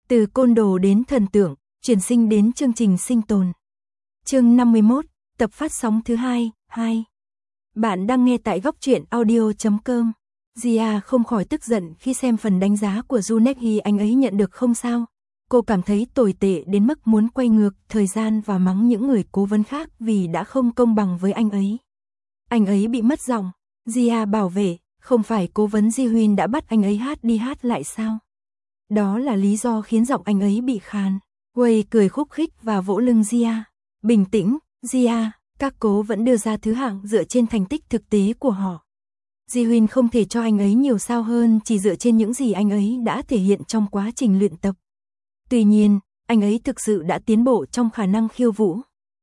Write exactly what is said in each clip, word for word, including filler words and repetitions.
Từ côn đồ đến thần tượng, chuyển sinh đến chương trình sinh tồn. Chương năm mươi mốt, tập phát sóng thứ hai, hai. Bạn đang nghe tại góc truyện audio chấm com. Gia không khỏi tức giận khi xem phần đánh giá của Juneki anh ấy nhận được không sao. Cô cảm thấy tồi tệ đến mức muốn quay ngược thời gian và mắng những người cố vấn khác vì đã không công bằng với anh ấy. Anh ấy bị mất giọng. Gia bảo vệ, không phải cố vấn Ji Huyên đã bắt anh ấy hát đi hát lại sao? Đó là lý do khiến giọng anh ấy bị khàn. Wei cười khúc khích và vỗ lưng Gia. Bình tĩnh, Gia, các cố vẫn đưa ra thứ hạng dựa trên thành tích thực tế của họ. Ji Huyên không thể cho anh ấy nhiều sao hơn chỉ dựa trên những gì anh ấy đã thể hiện trong quá trình luyện tập. Tuy nhiên, anh ấy thực sự đã tiến bộ trong khả năng khiêu vũ.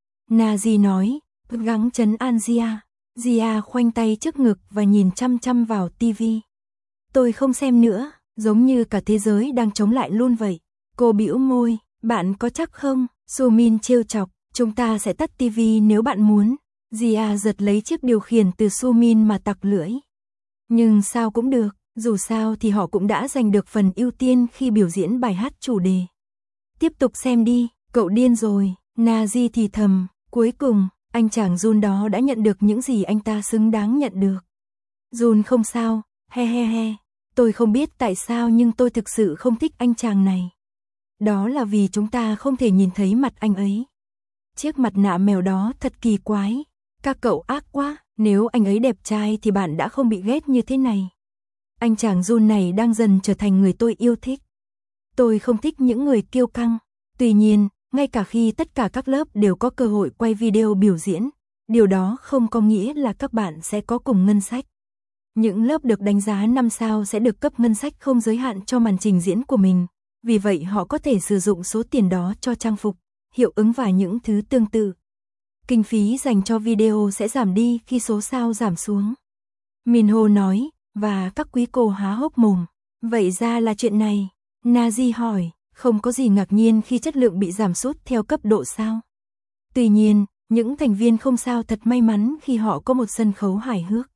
Naji nói, gắng trấn an Gia. Gia khoanh tay trước ngực và nhìn chăm chăm vào tivi. Tôi không xem nữa, giống như cả thế giới đang chống lại luôn vậy. Cô bĩu môi, bạn có chắc không? Sumin trêu chọc, chúng ta sẽ tắt tivi nếu bạn muốn. Gia giật lấy chiếc điều khiển từ Sumin mà tặc lưỡi. Nhưng sao cũng được, dù sao thì họ cũng đã giành được phần ưu tiên khi biểu diễn bài hát chủ đề. Tiếp tục xem đi, cậu điên rồi, Naji thì thầm, cuối cùng, anh chàng Jun đó đã nhận được những gì anh ta xứng đáng nhận được. Jun không sao, he he he, tôi không biết tại sao nhưng tôi thực sự không thích anh chàng này. Đó là vì chúng ta không thể nhìn thấy mặt anh ấy. Chiếc mặt nạ mèo đó thật kỳ quái, các cậu ác quá, nếu anh ấy đẹp trai thì bạn đã không bị ghét như thế này. Anh chàng Jun này đang dần trở thành người tôi yêu thích. Tôi không thích những người kiêu căng, tuy nhiên, ngay cả khi tất cả các lớp đều có cơ hội quay video biểu diễn, điều đó không có nghĩa là các bạn sẽ có cùng ngân sách. Những lớp được đánh giá năm sao sẽ được cấp ngân sách không giới hạn cho màn trình diễn của mình, vì vậy họ có thể sử dụng số tiền đó cho trang phục, hiệu ứng và những thứ tương tự. Kinh phí dành cho video sẽ giảm đi khi số sao giảm xuống. Minho nói, và các quý cô há hốc mồm. Vậy ra là chuyện này. Naji hỏi, không có gì ngạc nhiên khi chất lượng bị giảm sút theo cấp độ sao. Tuy nhiên, những thành viên không sao thật may mắn khi họ có một sân khấu hài hước.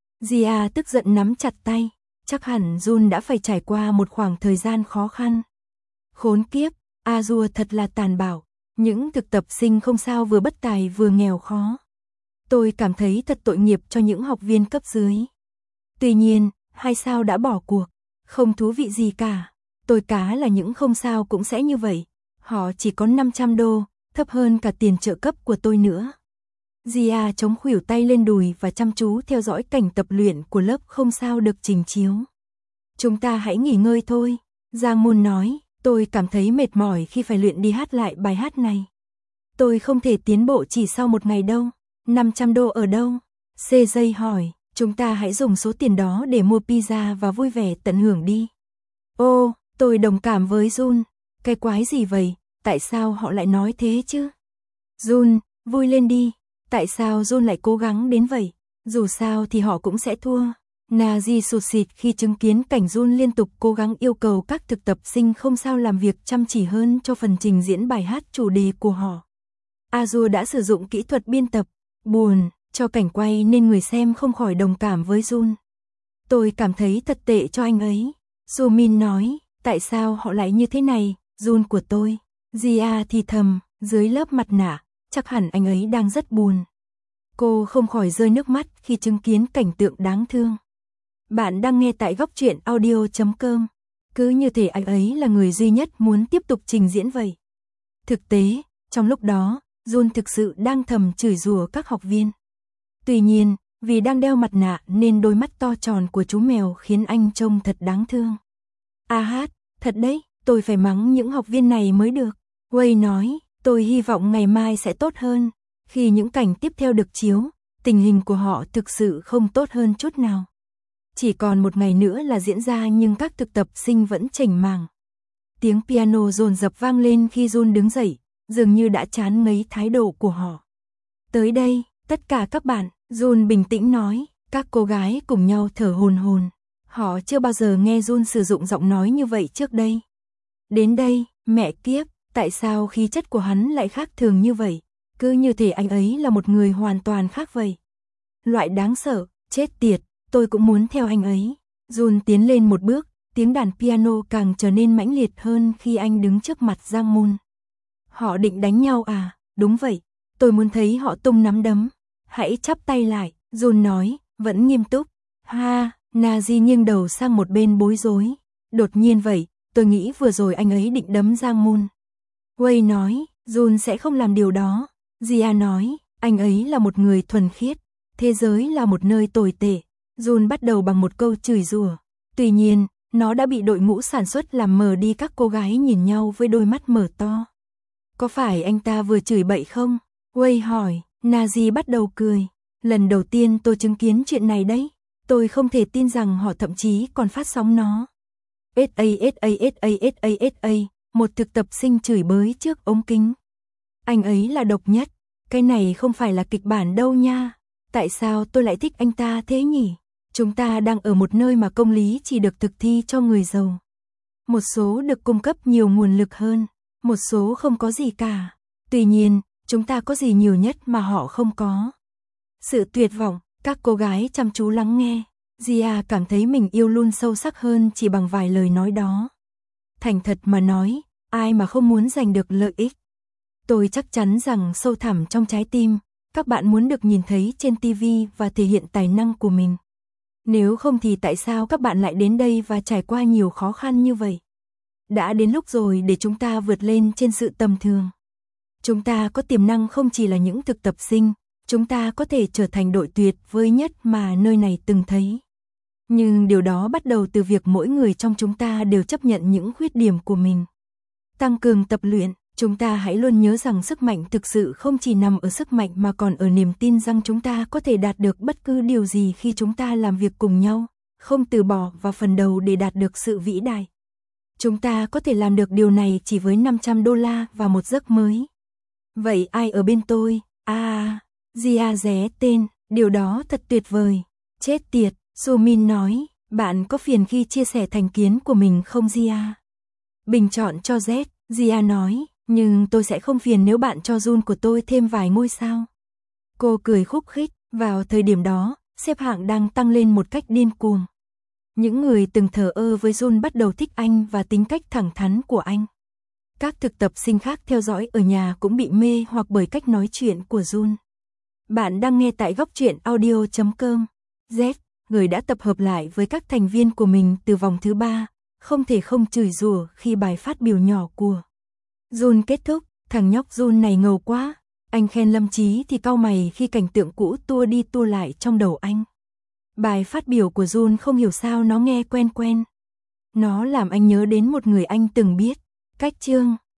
Gia tức giận nắm chặt tay, chắc hẳn Jun đã phải trải qua một khoảng thời gian khó khăn. Khốn kiếp, Azure thật là tàn bạo, những thực tập sinh không sao vừa bất tài vừa nghèo khó. Tôi cảm thấy thật tội nghiệp cho những học viên cấp dưới. Tuy nhiên, hai sao đã bỏ cuộc, không thú vị gì cả. Tôi cá là những không sao cũng sẽ như vậy, họ chỉ có năm trăm đô, thấp hơn cả tiền trợ cấp của tôi nữa. Gia chống khuỷu tay lên đùi và chăm chú theo dõi cảnh tập luyện của lớp không sao được trình chiếu. Chúng ta hãy nghỉ ngơi thôi, Giang Moon nói, tôi cảm thấy mệt mỏi khi phải luyện đi hát lại bài hát này. Tôi không thể tiến bộ chỉ sau một ngày đâu, năm trăm đô ở đâu? xê giê hỏi, chúng ta hãy dùng số tiền đó để mua pizza và vui vẻ tận hưởng đi. Ô, tôi đồng cảm với Jun, cái quái gì vậy, tại sao họ lại nói thế chứ? Jun, vui lên đi, tại sao Jun lại cố gắng đến vậy, dù sao thì họ cũng sẽ thua. Naji sụt sịt khi chứng kiến cảnh Jun liên tục cố gắng yêu cầu các thực tập sinh không sao làm việc chăm chỉ hơn cho phần trình diễn bài hát chủ đề của họ. Azure đã sử dụng kỹ thuật biên tập, buồn, cho cảnh quay nên người xem không khỏi đồng cảm với Jun. Tôi cảm thấy thật tệ cho anh ấy. Sumin nói, tại sao họ lại như thế này, Jun của tôi. Gia thì thầm, dưới lớp mặt nạ, chắc hẳn anh ấy đang rất buồn. Cô không khỏi rơi nước mắt khi chứng kiến cảnh tượng đáng thương. Bạn đang nghe tại góc truyện audio chấm com. Cứ như thể anh ấy là người duy nhất muốn tiếp tục trình diễn vậy. Thực tế, trong lúc đó, Jun thực sự đang thầm chửi rủa các học viên. Tuy nhiên, vì đang đeo mặt nạ nên đôi mắt to tròn của chú mèo khiến anh trông thật đáng thương. A hát, thật đấy, tôi phải mắng những học viên này mới được. Wei nói, tôi hy vọng ngày mai sẽ tốt hơn. Khi những cảnh tiếp theo được chiếu, tình hình của họ thực sự không tốt hơn chút nào. Chỉ còn một ngày nữa là diễn ra nhưng các thực tập sinh vẫn chểnh mảng. Tiếng piano dồn dập vang lên khi Jun đứng dậy, dường như đã chán ngấy thái độ của họ. Tới đây, tất cả các bạn, Jun bình tĩnh nói, các cô gái cùng nhau thở hồn hồn. Họ chưa bao giờ nghe Jun sử dụng giọng nói như vậy trước đây. Đến đây, mẹ kiếp, tại sao khí chất của hắn lại khác thường như vậy? Cứ như thể anh ấy là một người hoàn toàn khác vậy. Loại đáng sợ, chết tiệt, tôi cũng muốn theo anh ấy. Jun tiến lên một bước, tiếng đàn piano càng trở nên mãnh liệt hơn khi anh đứng trước mặt Giang Moon. Họ định đánh nhau à? Đúng vậy, tôi muốn thấy họ tung nắm đấm. Hãy chắp tay lại, Jun nói, vẫn nghiêm túc. Ha, Naji nghiêng đầu sang một bên bối rối. Đột nhiên vậy, tôi nghĩ vừa rồi anh ấy định đấm Giang Moon. Wei nói, Jun sẽ không làm điều đó. Jia nói, anh ấy là một người thuần khiết. Thế giới là một nơi tồi tệ. Jun bắt đầu bằng một câu chửi rủa. Tuy nhiên, nó đã bị đội ngũ sản xuất làm mờ đi các cô gái nhìn nhau với đôi mắt mở to. Có phải anh ta vừa chửi bậy không? Wei hỏi, Naji bắt đầu cười. Lần đầu tiên tôi chứng kiến chuyện này đấy. Tôi không thể tin rằng họ thậm chí còn phát sóng nó. ét a ét a ét a ét a ét a, một thực tập sinh chửi bới trước ống kính. Anh ấy là độc nhất. Cái này không phải là kịch bản đâu nha. Tại sao tôi lại thích anh ta thế nhỉ? Chúng ta đang ở một nơi mà công lý chỉ được thực thi cho người giàu. Một số được cung cấp nhiều nguồn lực hơn, một số không có gì cả. Tuy nhiên, chúng ta có gì nhiều nhất mà họ không có? Sự tuyệt vọng, các cô gái chăm chú lắng nghe. Jia cảm thấy mình yêu luôn sâu sắc hơn chỉ bằng vài lời nói đó. Thành thật mà nói, ai mà không muốn giành được lợi ích. Tôi chắc chắn rằng sâu thẳm trong trái tim, các bạn muốn được nhìn thấy trên ti vi và thể hiện tài năng của mình. Nếu không thì tại sao các bạn lại đến đây và trải qua nhiều khó khăn như vậy? Đã đến lúc rồi để chúng ta vượt lên trên sự tầm thường. Chúng ta có tiềm năng không chỉ là những thực tập sinh, chúng ta có thể trở thành đội tuyệt vời nhất mà nơi này từng thấy. Nhưng điều đó bắt đầu từ việc mỗi người trong chúng ta đều chấp nhận những khuyết điểm của mình. Tăng cường tập luyện, chúng ta hãy luôn nhớ rằng sức mạnh thực sự không chỉ nằm ở sức mạnh mà còn ở niềm tin rằng chúng ta có thể đạt được bất cứ điều gì khi chúng ta làm việc cùng nhau, không từ bỏ vào phần đầu để đạt được sự vĩ đại. Chúng ta có thể làm được điều này chỉ với năm trăm đô la và một giấc mới. Vậy ai ở bên tôi? À, Jia ré tên, điều đó thật tuyệt vời. Chết tiệt, Sumin nói, bạn có phiền khi chia sẻ thành kiến của mình không Jia? Bình chọn cho Z, Jia nói, nhưng tôi sẽ không phiền nếu bạn cho Jun của tôi thêm vài ngôi sao. Cô cười khúc khích, vào thời điểm đó, xếp hạng đang tăng lên một cách điên cuồng. Những người từng thờ ơ với Jun bắt đầu thích anh và tính cách thẳng thắn của anh. Các thực tập sinh khác theo dõi ở nhà cũng bị mê hoặc bởi cách nói chuyện của Jun. Bạn đang nghe tại góc truyện audio chấm com. Z, người đã tập hợp lại với các thành viên của mình từ vòng thứ ba, không thể không chửi rủa khi bài phát biểu nhỏ của Jun kết thúc. Thằng nhóc Jun này ngầu quá. Anh khen Lâm Chí thì cau mày khi cảnh tượng cũ tua đi tua lại trong đầu anh. Bài phát biểu của Jun không hiểu sao nó nghe quen quen. Nó làm anh nhớ đến một người anh từng biết. Cách chương